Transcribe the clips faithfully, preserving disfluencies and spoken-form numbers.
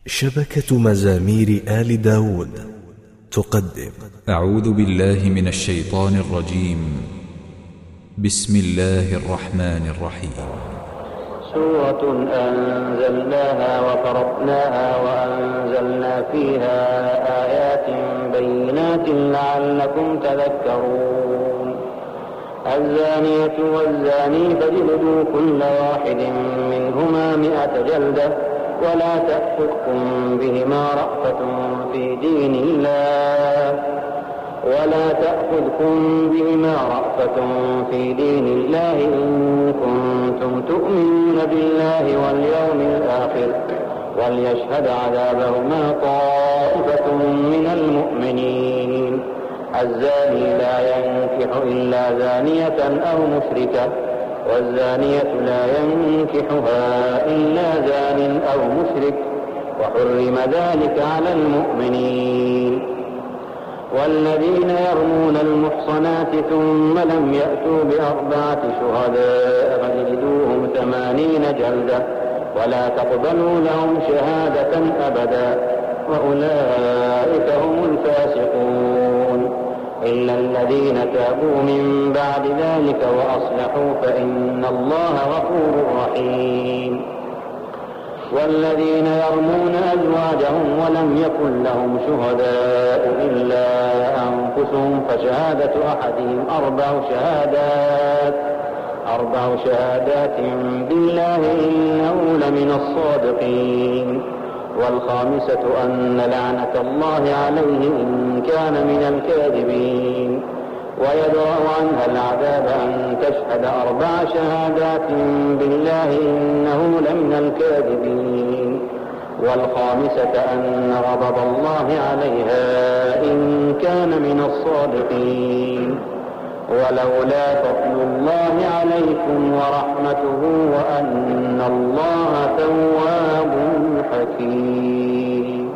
شبكة مزامير آل داود تقدم. أعوذ بالله من الشيطان الرجيم. بسم الله الرحمن الرحيم. سورة أنزلناها وفرضناها وأنزلنا فيها آيات بينات لعلكم تذكرون. الزانية والزاني فاجلدوا كل واحد منهما مئة جلدة ولا تأخذكم بهما رأفة في دين الله ولا تأخذكم بهما رأفة في دين الله إن كنتم تؤمنون بالله واليوم الآخر وليشهد عذابهما طائفة من المؤمنين. الزاني لا ينكح إلا زانية أو مشركة والزانية لا ينكحها إلا زان أو مشرك وحرم ذلك على المؤمنين. والذين يرمون المحصنات ثم لم يأتوا بأربعة شهداء فاجلدوهم ثمانين جلدة ولا تقبلوا لهم شهادة أبدا وأولئك هم الفاسقون إلا الذين تابوا من بعد ذلك وأصلحوا فإن الله غفور رحيم. والذين يرمون أزواجهم ولم يكن لهم شهداء إلا أنفسهم فشهادة أحدهم أربع شهادات أربع شهادات بالله إنه لمن الصادقين. والخامسة أن لعنة الله عليه إن كان من الكاذبين. ويدرأ عنها العذاب أن تشهد أربع شهادات بالله إنه لمن الكاذبين. والخامسة أن غضب الله عليها إن كان من الصادقين. ولولا فضل الله عليكم ورحمته وأن الله تواب حكيم.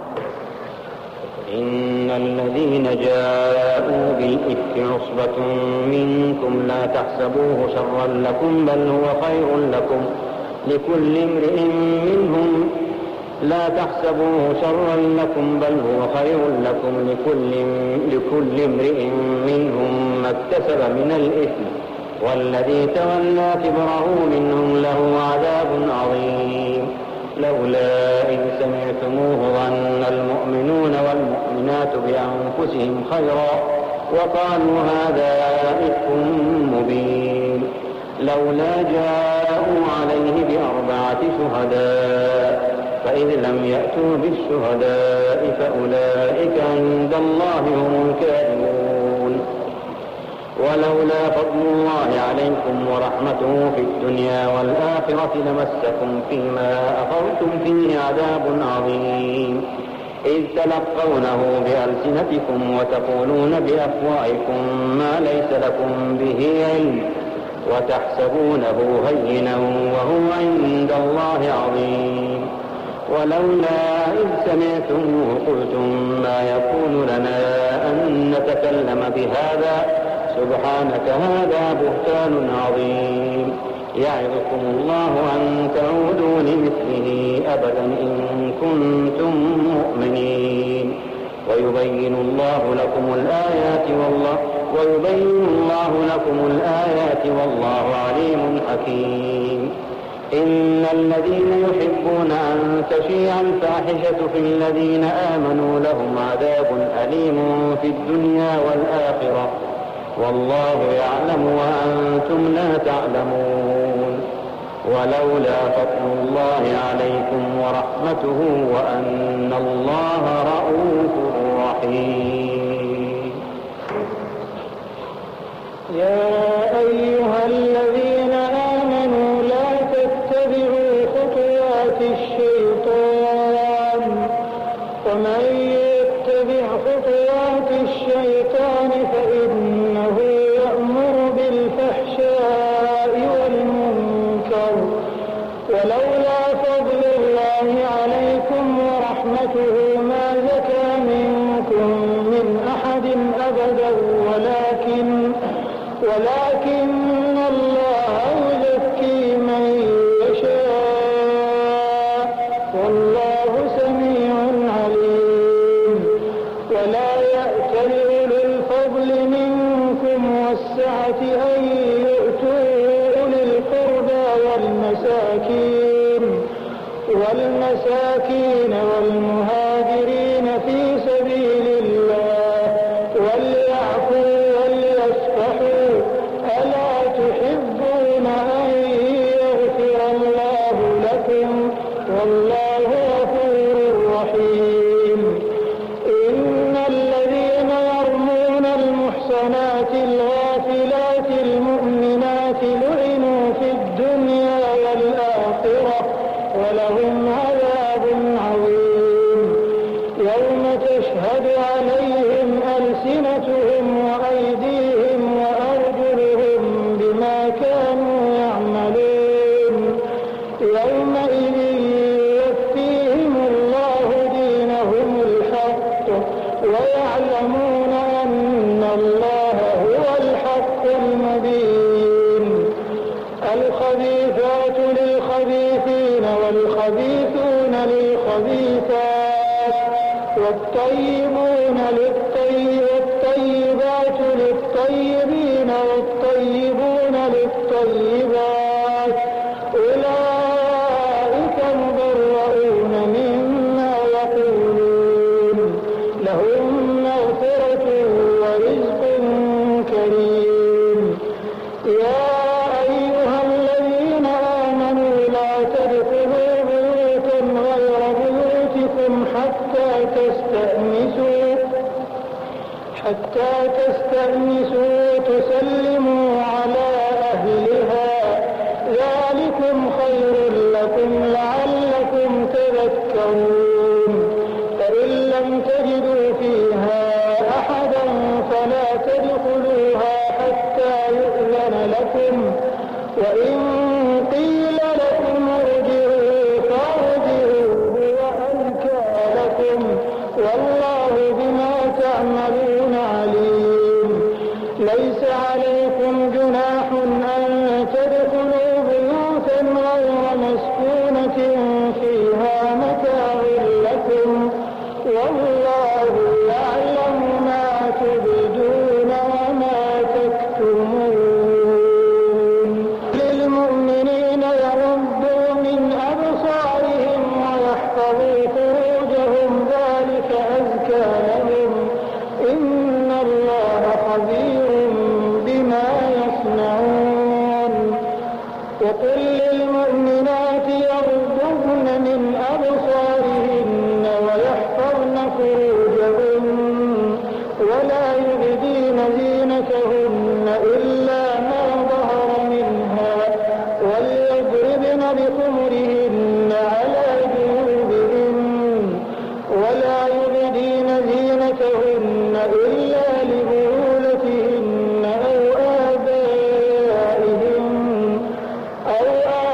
إن الذين جاءوا بالإفك عصبة منكم لا تحسبوه شرا لكم بل هو خير لكم لكل امرئ منهم لا تحسبوه شرا لكم بل هو خير لكم لكل, لكل امرئ منهم ما اكتسب من الإثم والذي تولى كبره منهم له عذاب عظيم. لولا إذ سمعتموه ظن المؤمنون والمؤمنات بأنفسهم خيرا وقالوا هذا إفك مبين. لولا جاءوا عليه بأربعة شهداء فإذ لم يأتوا بالشهداء فأولئك عند الله هم الكاذبون. ولولا فضل الله عليكم ورحمته في الدنيا والآخرة لمسكم فيما أخذتم فيه عذاب عظيم إذ تلقونه بألسنتكم وتقولون بأفواهكم ما ليس لكم به علم وتحسبونه هينا وهو عند الله عظيم. ولولا إذ سمعتموه قلتم ما يكون لنا أن نتكلم بهذا سبحانك هذا بهتان عظيم. يعظكم الله أن تعودوا لمثله أبدا إن كنتم مؤمنين. ويبين الله لكم الآيات والله ويبين الله لكم الآيات والله عليم حكيم. إن الذين يحبون أن تشيع الفاحشة في الذين آمنوا لهم عذاب أليم في الدنيا والآخرة والله يعلم وأنتم لا تعلمون. ولولا فضل الله عليكم ورحمته وأن الله رؤوف رحيم. يا أيها الذين آمنوا لا تتبعوا خطوات الشيطان ومن يتبع خطوات الشيطان فإنه يأمر بالفحشاء والمنكر. ولولا فضل الله عليكم ورحمته ما زكى منكم من أحد أبدا ولكن ولكن الله يزكي من يشاء والله سميع والمساكين والمهاجرين في سبيل الله وليعفوا وليصفحوا ألا تحبون أن يغفر الله لكم والله غفور رحيم. إن الذين يرمون المحصنات الغافلات المؤمنات لعنوا في الدنيا والآخرة ولهم عذاب عظيم يوم تشهد عليهم ألسنتهم وأيديهم وأرجلهم بما كانوا يعملون يومئذ يوفيهم الله دينهم الحق ويعلمون أن الله هو الحق المبين. الخبيثات للخبيثين والخبيثون للخبيثات والطيبون للطيب والطيبات للطيبين والطيبون للطيبات أولئك مبرؤون مما يقولون لهم مغفرة ورزق كريم. يا أيها الذين آمنوا لا تدخلوا بيوتا غير بيوتكم حتى تستأنسوا حتى تستأنسوا وتسلموا على أهلها ذلكم خير لكم لعلكم تذكرون. فإن لم تجدوا فيها أحدا فلا تدخلوها حتى يؤذن لكم وإن قيل لكم ارجعوا فارجعوا هو أزكى لكم والله بما تعملون عليم. ليس عليكم جناح أن تدخلوا بيوتا غير مسكونة فيها متاع لكم والله يعلم ما تبدون وما تكتمون. للمؤمنين يغضوا من أبصارهم ويحفظوا فروجهم ذلك أزكى لهم إن الله خبير بما يصنعون. وقل للمؤمنات يغضبن من أبصارهن ويحفظن فروجهن ولا يبدين زينتهن إلا ما ظهر منها وليضربن بخمرهن على جيوبهن ولا يبدين زينتهن إلا لبعولتهن أو آبائهن أو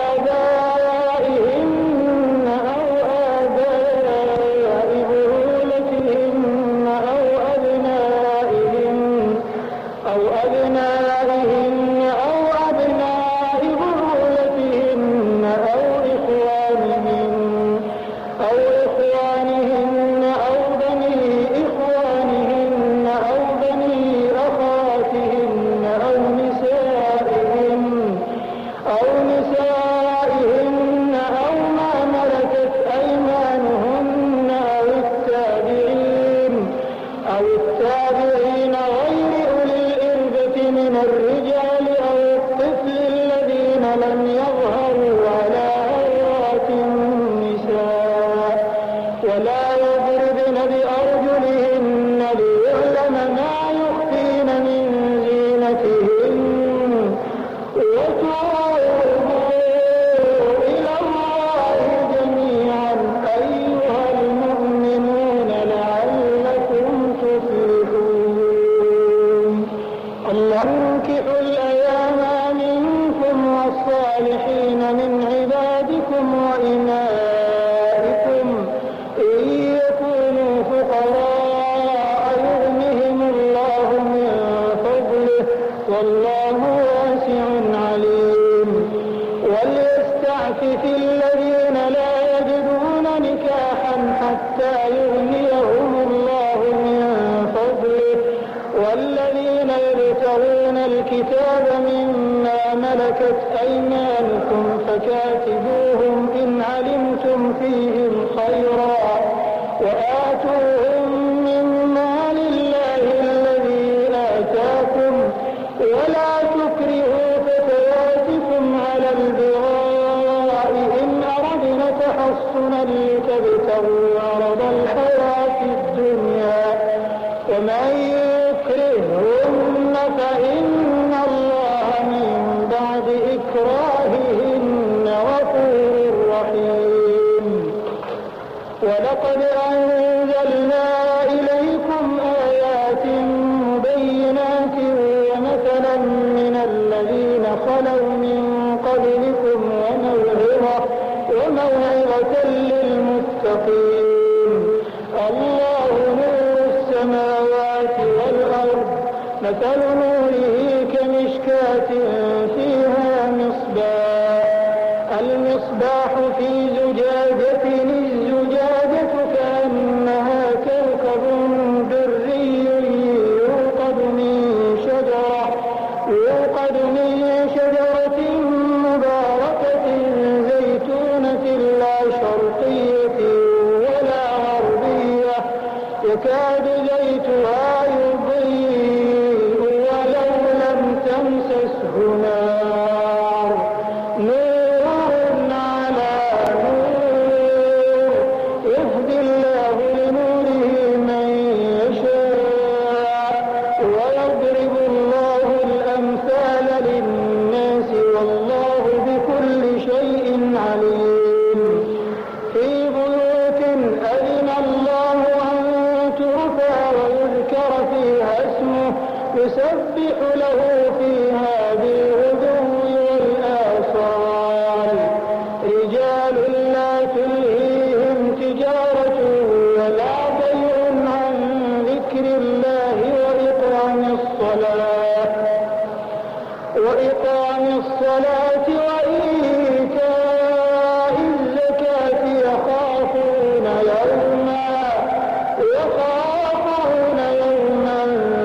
آبائهن أو آباء بعولتهن أو أبنائهن أو أبنائهن أو أبناء بعولتهن أو إخوانهن أو إخوانهن أو بني إخوانهن أو بني أخواتهن أو نسائهن أو نسائهن أو ما ملكت أيمانهن أو التابعين أو التابعين غير أولي الإربة من الرجال أو الطفل الذين لم يظهروا على عورات النساء ولا يضربن بأرجلهن ليعلم ما يخفين من زينتهن. وتوبوا إلى الله جميعا أيها المؤمنون لعلكم تفلحون. الله ينكح الأيام منكم والصالحين من عبادكم وإمائكم إن يكونوا فقراء يغنهم الله من فضله والله واسع عليم. وليستعفف الذين لا يجدون نكاحا حتى يغنيهم الله من فضله والذين يبتغون الكتاب مما ملكت أيمانكم فكاتبوهم إن علمتم فيهم ابتغوا عرض الحياة الدنيا ومن يكرههن فإن الله من بعد إكراههن غفور رحيم. ولقد أنزلنا إليكم آيات مبينات ومثلا من الذين خلوا من قبلكم وموعظة وموعظة للمتقين. الله نور السماوات والأرض مثل نوره كمشكاة فيها مصباح المصباح في زجاجة الزجاجة كأنها كوكب دري يوقد من شجرة يوقد من شجرة مباركة زيتونة لا شرقية ولا غربية يكاد زيتها يضيء ولو لم تمسسه نار نور على نور يهدي الله لنوره من يشاء ويضرب الله الأمثال للناس والله بكل شيء عليم. في بيوت أذن الله أن ترفع ويذكر فيها اسمه يسبح له فيها بالغدو والآصال رجال لا تلهيهم تجارة ولا بيع عن ذكر الله وإقام الصلاة وإقام الصلاة وإيتاء الزكاة يخافون يوما يخافون يوما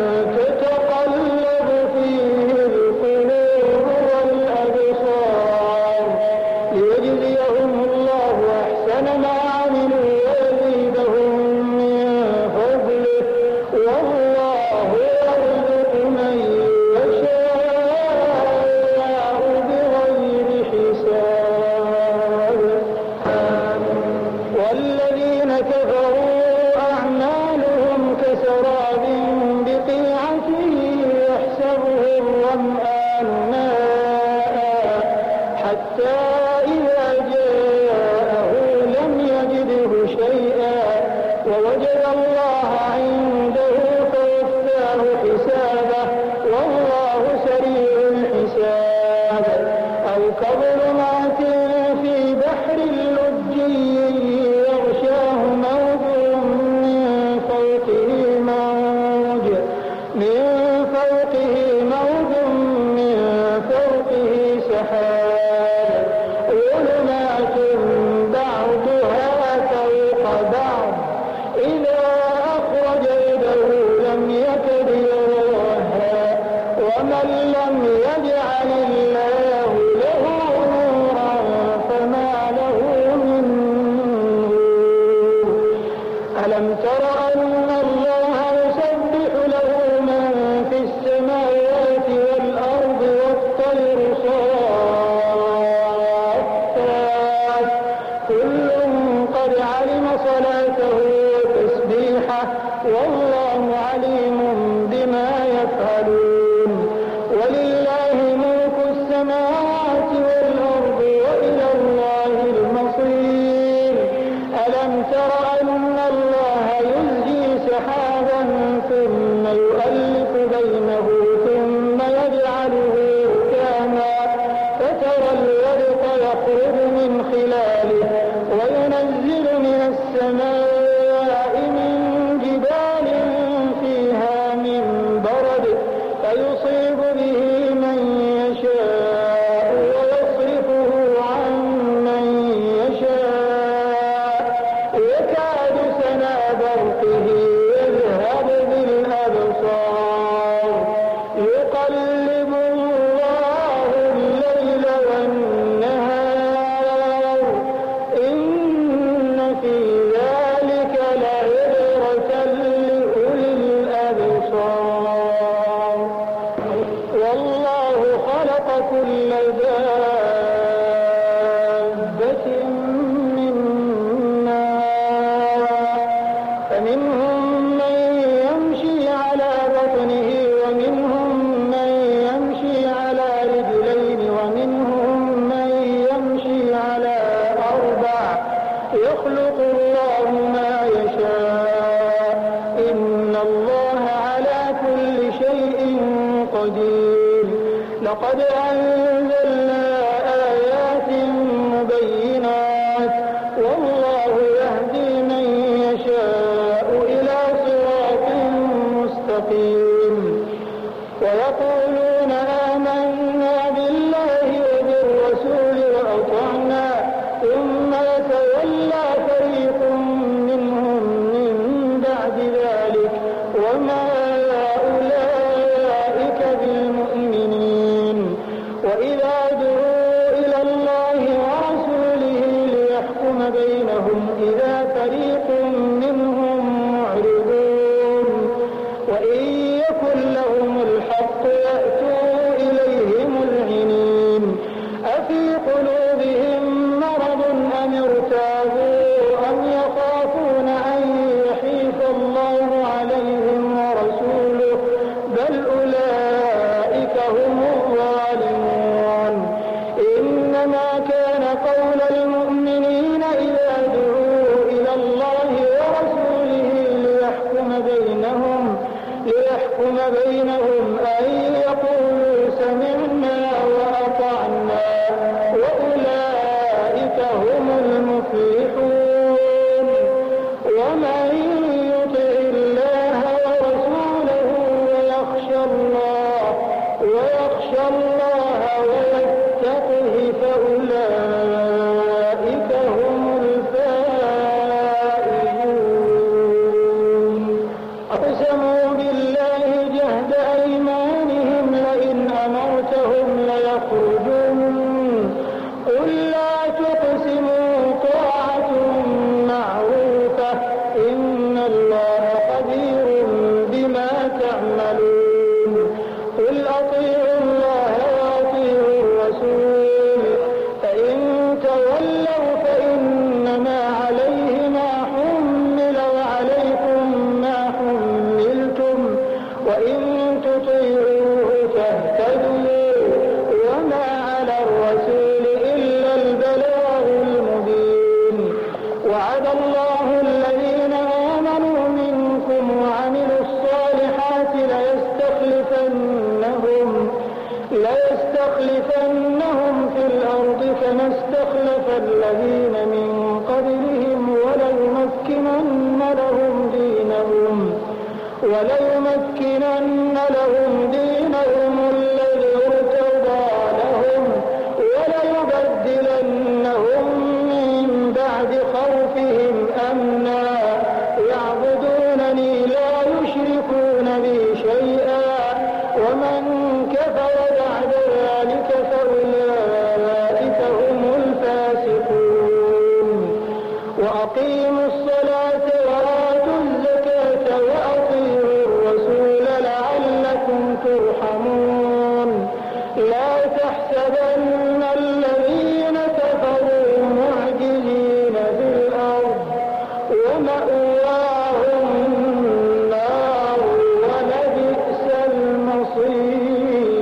تتقلب فيه القلوب والأبصار ليجزيهم الله أحسن ما عملوا ويزيدهم من فضله والله يرزق من يشاء بغير حساب. والذين كفروا أعمالهم كسراب بقيعة يحسبه الظمآن ماء حتى إذا جاءه لم يجده شيئا ووجد الله عنده فوفاه حسابه والله سريع الحساب. أو كظلمات في بحر لجي يغشاه موج من فوقه موج من فوقه موج من فوقه سحاب ظلمات بعضها فوق بعض إذا أخرج يده لم يكد يراها ومن لم يجعل الله له نورا فما له من نور. ألم تر أن الله يسبح له من في السماوات والأرض والطير صافات كل قد علم صلاته وتسبيحه والله عليم بما يفعلون. ولله ملك السماوات والأرض وإلى الله المصير. ألم تر أن الله يزجي سحابا ثم يؤلف بينه ثم يجعله ركاما فترى الودق يخرج من خلاله وينزل من السماء من جبال فيها من برد فيصيب به من يشاء ويصرفه عن من يشاء يكاد سنا برقه يذهب بالأبصار يقلب الله الليل والنهار إن في ذلك لعبرة لأولي الأبصار. والله خلق كل دابة من ماء فمنهم من يمشي على بطنه ومنهم من يمشي على رجلين ومنهم من يمشي على أربع يخلق الله ما يشاء إن الله على كل شيء قدير. لقد أنزلنا آيات مبينات والله يهدي من يشاء إلى صراط مستقيم. ويقولون آمنا بالله وبالرسول وأطعنا ثم يتولى فريق منهم من بعد ذلك وما أولئك بالمؤمنين. وإذا دعوا إلى الله ورسوله ليحكم بينهم إذا فريق منهم معرضون وإن يكن لهم الحق يأتوا إليه مذعنين أفي قلوبهم مرض أم ارتابوا أم يخافون أن يحيف الله عليهم ورسوله بل أولئك هم الظالمون. إنما كان قول المؤمنين إذا دعوا إلى الله ورسوله ليحكم بينهم ليحكم بينهم أن يقولوا سمعنا وأطعنا وأولئك هم المفلحون. ومن يطع الله ورسوله ويخشى الله ويخشى الله ويتقه فأولئك هم الفائزون. أقسموا بالله جهد أيمانهم لئن أمرتهم ليخرجون قل لا تقسموا طاعة معروفة إن الله خبير بما تعملون. قل أطيعوا الله وأطيعوا الرسول فإن تولوا فإنما عليه ما حمل وعليكم ما حملتم وإن تطيعوه تهتدوا وما على الرسول إلا البلاغ المبين. وعد الله الذين آمنوا منكم وعملوا الصالحات ليستخلفنهم ليستخلفنهم في الأرض كما استخلف الذين من قبلهم وليمكنن لهم دينهم وليمكنن لهم دينهم الذي ارتضى لهم وليبدلنهم من بعد خوفهم أمنا يعبدونني لا يشركون بي شيئا ومن كفر بعد ذلك فأولئك هم الفاسقون. وأقيموا الصلاة وآتوا الزكاة وأطيعوا الرسول لعلكم ترحمون. لا تحسبن الذين كفروا معجزين في الأرض ومأواهم النار ولبئس المصير.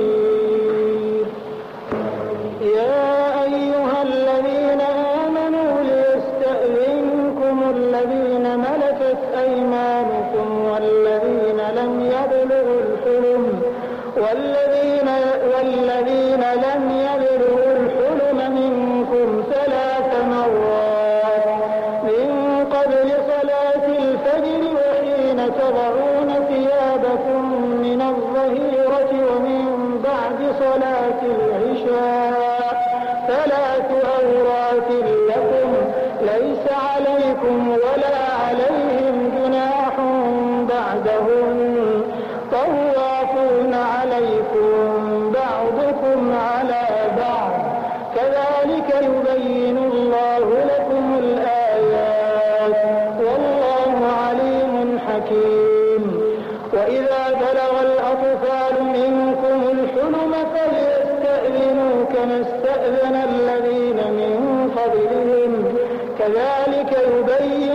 يا أيها الذين آمنوا ليستأذنكم الذين ملكت أيمانكم والذين لم يبلغوا الحلم والذين والذين لم يبلغوا الحلم منكم ثلاث مرات من قبل صلاة الفجر وحين تضعون ثيابكم من الظهيرة ومن بعد صلاة العشاء ثلاث عورات لكم ليس عليكم ولا عليهم جناح بعدهن طوافون عليكم بعضكم على بعض كذلك يبين الله لكم الآيات والله عليم حكيم. وإذا بلغ الأطفال منكم الحلم فليستأذنوا كما استأذن الذين من قبلهم كذلك يبين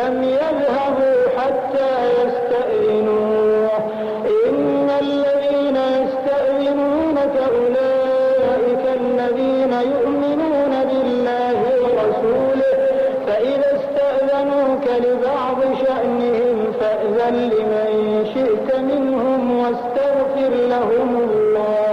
لم يذهبوا حتى يستأذنوه إن الذين يستأذنونك أولئك الذين يؤمنون بالله ورسوله فإذا استأذنوك لبعض شأنهم فأذن لمن شئت منهم واستغفر لهم الله